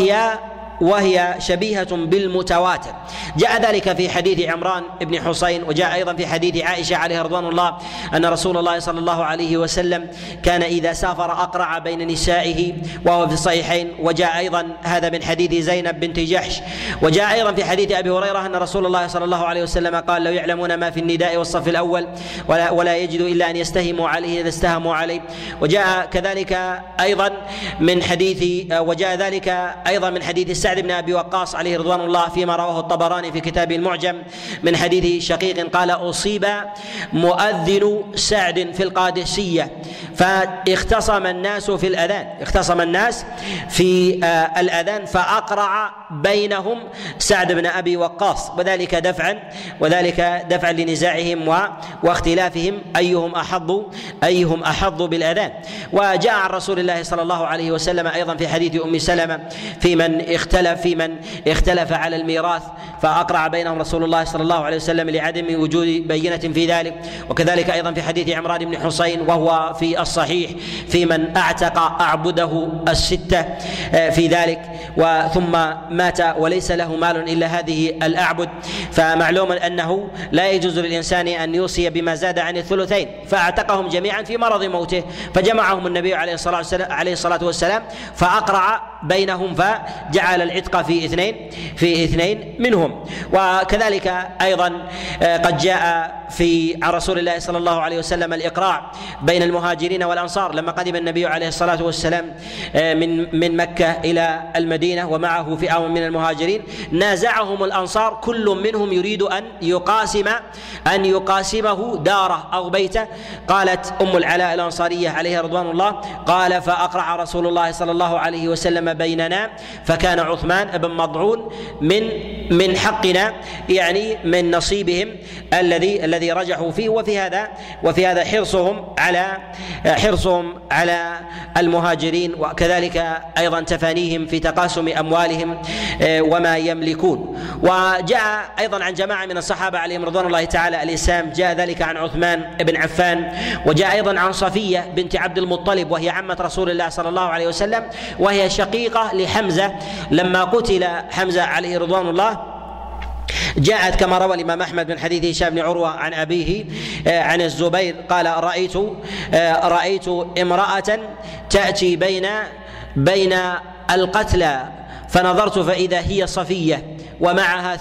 وهي شبيهة بالمتواتر. جاء ذلك في حديث عمران بن حسين، وجاء أيضا في حديث عائشة عليها رضوان الله أن رسول الله صلى الله عليه وسلم كان إذا سافر أقرع بين نسائه وهو في الصحيحين. وجاء أيضا هذا من حديث زينب بنت جحش. وجاء أيضا في حديث أبي هريرة أن رسول الله صلى الله عليه وسلم قال لو يعلمون ما في النداء والصف الأول ولا يجدوا إلا أن يستهموا عليه إذا استهموا عليه. وجاء كذلك أيضا من حديث سعد بن أبي وقاص عليه رضوان الله فيما رواه الطبراني في كتابه المعجم من حديث شقيق قال أصيب مؤذن سعد في القادسية فاختصم الناس في الأذان فأقرع بينهم سعد بن أبي وقاص، وذلك دفعا لنزاعهم واختلافهم أيهم أحظ بالأذان. وجاء عن رسول الله صلى الله عليه وسلم أيضا في حديث أم سلمة في من اختلف على الميراث فأقرع بينهم رسول الله صلى الله عليه وسلم لعدم وجود بينة في ذلك. وكذلك أيضا في حديث عمران بن حسين وهو في الصحيح في من أعتق أعبده 6 في ذلك ثم مات وليس له مال إلا هذه الأعبد، فمعلوم أنه لا يجوز للإنسان أن يوصي بما زاد عن 2 فأعتقهم جميعا في مرض موته، فجمعهم النبي عليه الصلاة والسلام فأقرع بينهم فجعل العتق في 2 منهم. وكذلك أيضا قد جاء عن رسول الله صلى الله عليه وسلم الإقراع بين المهاجرين والأنصار لما قدم النبي عليه الصلاة والسلام من مكة إلى المدينة ومعه فئة من المهاجرين، نازعهم الأنصار كل منهم يريد أن يقاسمه داره أو بيته. قالت أم العلاء الأنصارية عليها رضوان الله قال فأقرع رسول الله صلى الله عليه وسلم بيننا فكان عثمان بن مضعون من حقنا، يعني من نصيبهم الذي رجحوا فيه. وفي هذا حرصهم على المهاجرين، وكذلك أيضا تفانيهم في تقاسم أموالهم وما يملكون. وجاء أيضا عن جماعة من الصحابة عليهم رضوان الله تعالى الإسلام، جاء ذلك عن عثمان بن عفان، وجاء أيضا عن صفية بنت عبد المطلب وهي عمة رسول الله صلى الله عليه وسلم، وهي شقيقة لحمزة. لما قتل حمزة عليه رضوان الله جاءت كما روى الإمام أحمد من حديث هشام بن عروة عن أبيه عن الزبير قال رأيت امرأة تأتي بين القتلى فنظرت فإذا هي صفية ومعها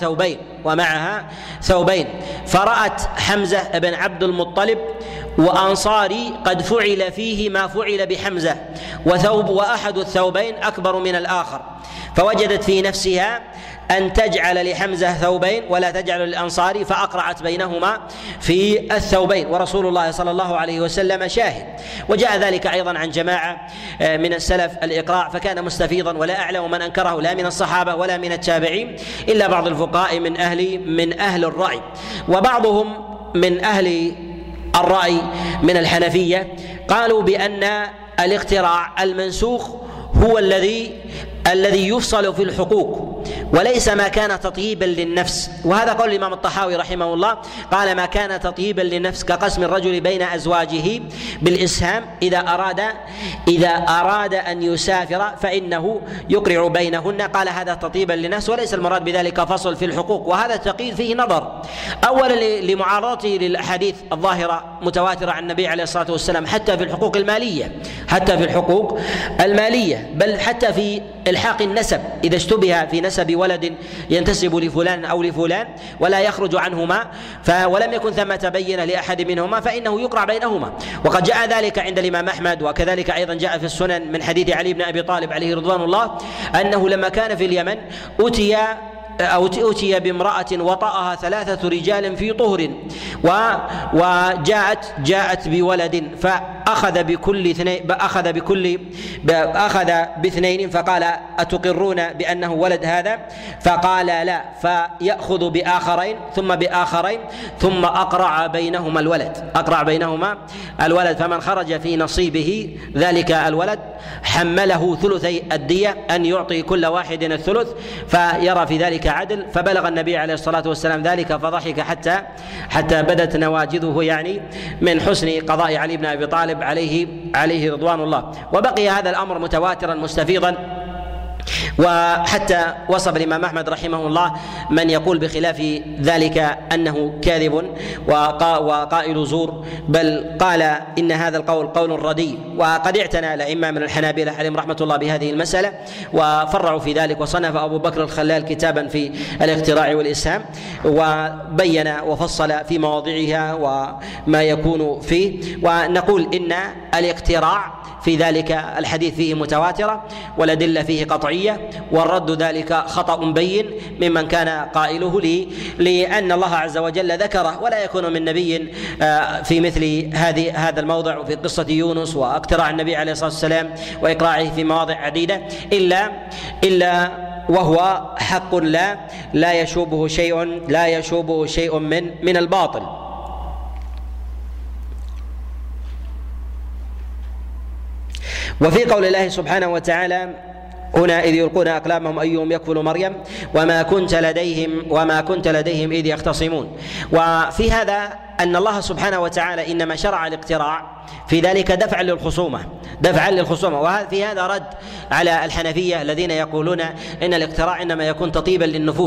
ثوبين فرأت حمزة بن عبد المطلب وأنصاري قد فعل فيه ما فعل بحمزة وأحد الثوبين أكبر من الآخر، فوجدت في نفسها أن تجعل لحمزة ثوبين ولا تجعل للأنصاري، فأقرعت بينهما في الثوبين، ورسول الله صلى الله عليه وسلم شاهد. وجاء ذلك أيضا عن جماعة من السلف الإقراع فكان مستفيضا، ولا أعلم من أنكره لا من الصحابة ولا من التابعين إلا بعض الفقهاء من أهل الرأي، وبعضهم من أهل الرأي من الحنفية قالوا بأن الاقتراع المنسوخ هو الذي يفصل في الحقوق وليس ما كان تطييبا للنفس، وهذا قول الإمام الطحاوي رحمه الله، قال ما كان تطييبا للنفس كقسم الرجل بين أزواجه بالإسهام إذا أراد أن يسافر فإنه يقرع بينهن، قال هذا تطيبا للنفس وليس المراد بذلك فصل في الحقوق. وهذا التقييد فيه نظر، أولا لمعارضته للأحاديث الظاهرة متواترة عن النبي عليه الصلاة والسلام حتى في الحقوق المالية، بل حتى في إلحاق النسب إذا اشتبه في نسب ولد ينتسب لفلان أو لفلان ولا يخرج عنهما ولم يكن ثمة بينة لأحد منهما فإنه يقرع بينهما. وقد جاء ذلك عند الإمام أحمد، وكذلك أيضا جاء في السنن من حديث علي بن أبي طالب عليه رضوان الله أنه لما كان في اليمن أتي بامرأة وطأها 3 رجال في طهر وجاءت بولد فأخذ باثنين فقال أتقرون بأنه ولد هذا؟ فقال لا، فيأخذ بآخرين ثم أقرع بينهما الولد فمن خرج في نصيبه ذلك الولد حمله ثلثي الدية أن يعطي كل واحد الثلث، فيرى في ذلك عدل. فبلغ النبي عليه الصلاة والسلام ذلك فضحك حتى بدت نواجذه، يعني من حسن قضاء علي بن أبي طالب عليه رضوان الله. وبقي هذا الأمر متواترا مستفيضا، وحتى وصف الإمام أحمد رحمه الله من يقول بخلاف ذلك أنه كاذب وقائل زور، بل قال إن هذا القول قول ردي. وقد اعتنى الأئمة من الحنابلة عليهم رحمة الله بهذه المسألة وفرعوا في ذلك، وصنف أبو بكر الخلال كتابا في الاقتراع والإسهام وبين وفصل في مواضعها وما يكون فيه. ونقول إن الاقتراع في ذلك الحديث فيه متواترة والأدلة فيه قطعية، والرد ذلك خطأ بين ممن كان قائله لأن الله عز وجل ذكره، ولا يكون من نبي في مثل هذا الموضع وفي قصة يونس واقتراع النبي عليه الصلاة والسلام وإقراعه في مواضع عديدة إلا وهو حق لا يشوبه شيء من الباطل. وفي قول الله سبحانه وتعالى هنا إذ يلقون أقلامهم أيهم يكفل مريم وما كنت لديهم إذ يختصمون. وفي هذا أن الله سبحانه وتعالى إنما شرع الاقتراع في ذلك دفعا للخصومة، وفي هذا رد على الحنفية الذين يقولون إن الاقتراع إنما يكون تطيبا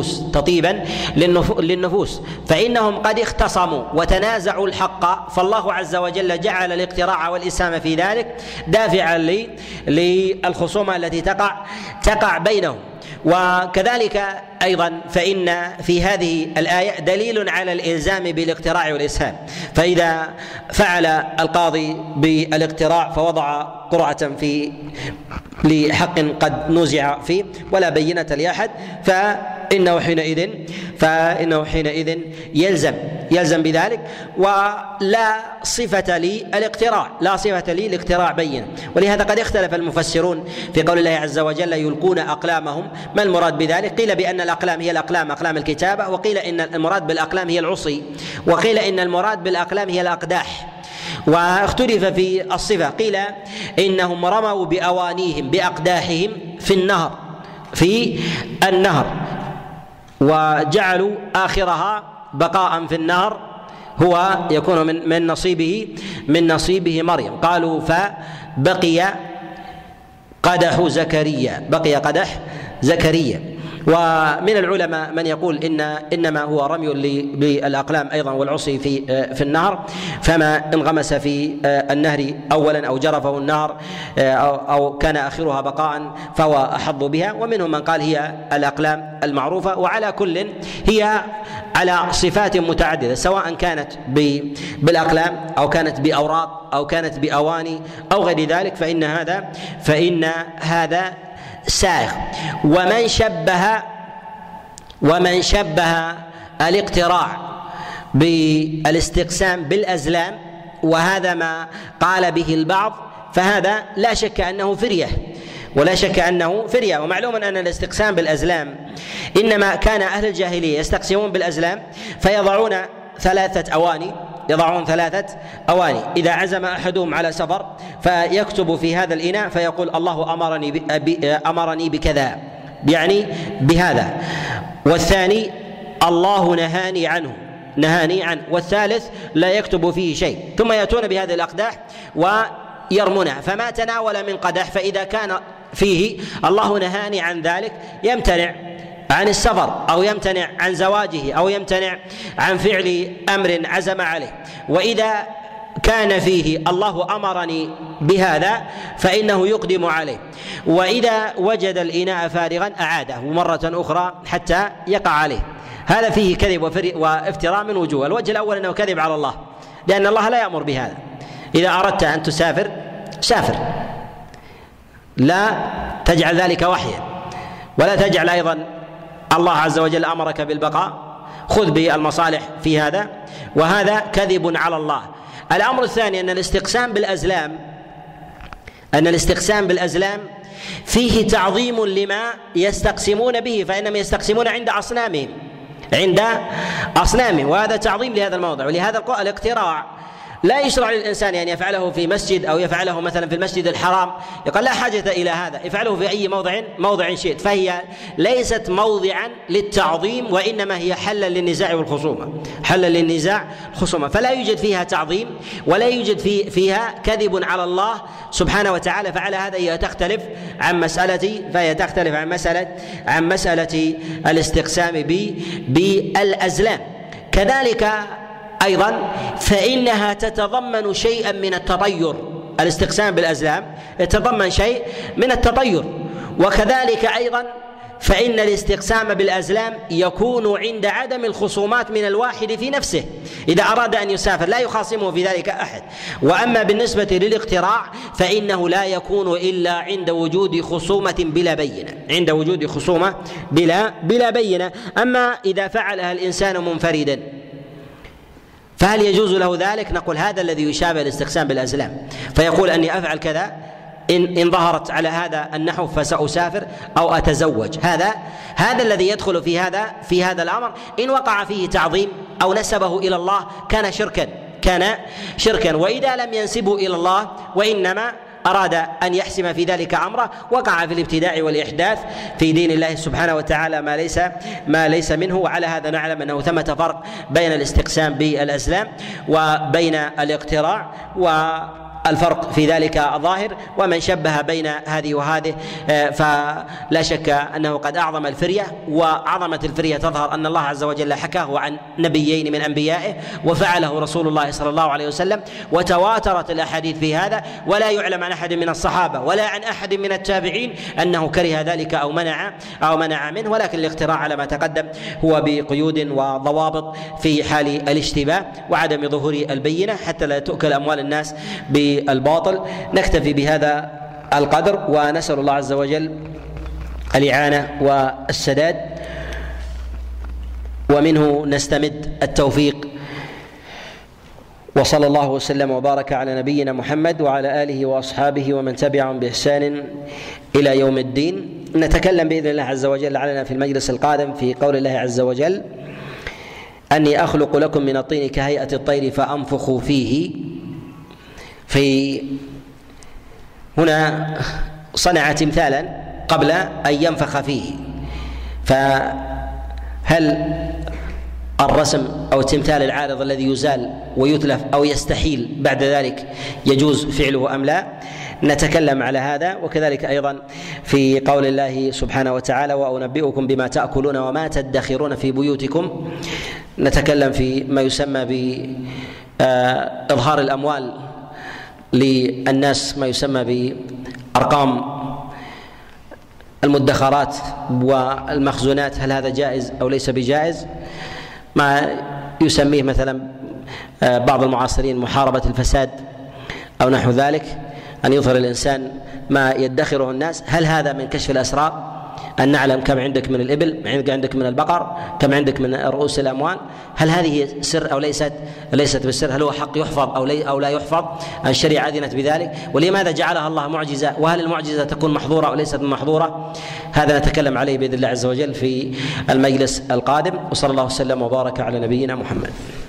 للنفوس، فإنهم قد اختصموا وتنازعوا الحق، فالله عز وجل جعل الاقتراع والإسهام في ذلك دافعا للخصومة التي تقع بينهم. وكذلك أيضا فإن في هذه الآية دليل على الإلزام بالاقتراع والإسهام، فإذا فعل القاضي بالاقتراع فوضع قرعة لحق قد نزع فيه ولا بينة لأحد فإنه حينئذ يلزم بذلك، ولا صفة للاقتراع بينة. ولهذا قد اختلف المفسرون في قول الله عز وجل يلقون أقلامهم، ما المراد بذلك؟ قيل بأن الأقلام هي أقلام الكتابة، وقيل إن المراد بالأقلام هي العصي، وقيل إن المراد بالأقلام هي الأقداح. واختلف في الصفة، قيل إنهم رموا بأوانيهم بأقداحهم في النهر وجعلوا آخرها بقاء في النهر هو يكون من نصيبه مريم. قالوا فبقي قدح زكريا ومن العلماء من يقول انما هو رمي بالاقلام ايضا والعصي في النهر، فما انغمس في النهر اولا او جرفه النهر او كان اخرها بقاء فهو احظ بها. ومنهم من قال هي الاقلام المعروفه. وعلى كل هي على صفات متعدده، سواء كانت بالاقلام او كانت باوراق او كانت باواني او غير ذلك، فان هذا سائغ. ومن شبه الاقتراع بالاستقسام بالازلام، وهذا ما قال به البعض، فهذا لا شك انه فريه. ومعلوم ان الاستقسام بالازلام انما كان اهل الجاهليه يستقسمون بالازلام فيضعون ثلاثه اواني، اذا عزم احدهم على سفر فيكتب في هذا الاناء فيقول الله امرني بكذا، يعني بهذا، والثاني الله نهاني عنه، والثالث لا يكتب فيه شيء، ثم ياتون بهذه الاقداح ويرمونها، فما تناول من قدح فاذا كان فيه الله نهاني عن ذلك يمتنع عن السفر او يمتنع عن زواجه او يمتنع عن فعل امر عزم عليه. واذا كان فيه الله امرني بهذا فانه يقدم عليه، واذا وجد الاناء فارغا اعاده مره اخرى حتى يقع عليه. هذا فيه كذب وافتراء من وجوه. الوجه الاول انه كذب على الله، لان الله لا يامر بهذا. اذا اردت ان تسافر سافر، لا تجعل ذلك وحيا، ولا تجعل ايضا الله عز وجل امرك بالبقاء، خذ بالمصالح في هذا، وهذا كذب على الله. الامر الثاني ان الاستقسام بالازلام فيه تعظيم لما يستقسمون به، فانهم يستقسمون عند اصنامهم، وهذا تعظيم لهذا الموضع. ولهذا الاقتراع لا يشرع للانسان ان يفعله في مسجد او يفعله مثلا في المسجد الحرام، يقول لا حاجه الى هذا، افعله في اي موضع شئت، فهي ليست موضعا للتعظيم، وانما هي حلا للنزاع والخصومه، فلا يوجد فيها تعظيم ولا يوجد فيها كذب على الله سبحانه وتعالى. فعلى هذا هي تختلف عن مساله الاستقسام بالازلام. كذلك أيضا فإنها تتضمن شيئا من التطير، الاستقسام بالأزلام يتضمن شيء من التطير. وكذلك أيضا فإن الاستقسام بالأزلام يكون عند عدم الخصومات من الواحد في نفسه، إذا أراد أن يسافر لا يخاصمه في ذلك أحد. وأما بالنسبة للاقتراع فإنه لا يكون إلا عند وجود خصومة بلا بينة. أما إذا فعلها الإنسان منفردا فهل يجوز له ذلك؟ نقول هذا الذي يشابه الاستقسام بالأزلام، فيقول أني أفعل كذا إن ظهرت على هذا النحو فسأسافر أو أتزوج. هذا الذي يدخل في هذا الأمر، إن وقع فيه تعظيم أو نسبه إلى الله كان شركا، وإذا لم ينسبه إلى الله وإنما أراد أن يحسم في ذلك أمره وقع في الابتداع والإحداث في دين الله سبحانه وتعالى ما ليس منه. وعلى هذا نعلم أنه ثمة فرق بين الاستقسام بالأزلام وبين الاقتراع، والفرق في ذلك ظاهر. ومن شبه بين هذه وهذه فلا شك أنه قد أعظم الفرية، وعظمة الفرية تظهر أن الله عز وجل حكاه عن نبيين من أنبيائه، وفعله رسول الله صلى الله عليه وسلم، وتواترت الأحاديث في هذا، ولا يعلم عن أحد من الصحابة ولا عن أحد من التابعين أنه كره ذلك أو منع منه. ولكن الاقتراع على ما تقدم هو بقيود وضوابط في حال الاشتباه وعدم ظهور البينة، حتى لا تؤكل أموال الناس بالباطل. نكتفي بهذا القدر، ونسأل الله عز وجل الإعانة والسداد، ومنه نستمد التوفيق. وصلى الله وسلم وبارك على نبينا محمد وعلى آله وأصحابه ومن تبعهم بإحسان إلى يوم الدين. نتكلم بإذن الله عز وجل لعلنا في المجلس القادم في قول الله عز وجل: أني أخلق لكم من الطين كهيئة الطير فأنفخ فيه. في هنا صنع تمثالا قبل أن ينفخ فيه، فهل الرسم أو التمثال العارض الذي يزال ويتلف أو يستحيل بعد ذلك يجوز فعله أم لا؟ نتكلم على هذا. وكذلك أيضا في قول الله سبحانه وتعالى: وأنبئكم بما تأكلون وما تدخرون في بيوتكم، نتكلم في ما يسمى بإظهار الأموال للناس، ما يسمى بأرقام المدخرات والمخزونات، هل هذا جائز أو ليس بجائز؟ ما يسميه مثلا بعض المعاصرين محاربة الفساد أو نحو ذلك، أن يظهر الإنسان ما يدخره الناس. هل هذا من كشف الأسرار؟ أن نعلم كم عندك من الإبل، كم عندك من البقر، كم عندك من رؤوس الأموال، هل هذه سر أو ليست بالسر؟ هل هو حق يحفظ أو لا يحفظ؟ الشريعة أذنت بذلك، ولماذا جعلها الله معجزة؟ وهل المعجزة تكون محظورة أو ليست محظورة؟ هذا نتكلم عليه بإذن الله عز وجل في المجلس القادم. وصلى الله وسلم وبارك على نبينا محمد.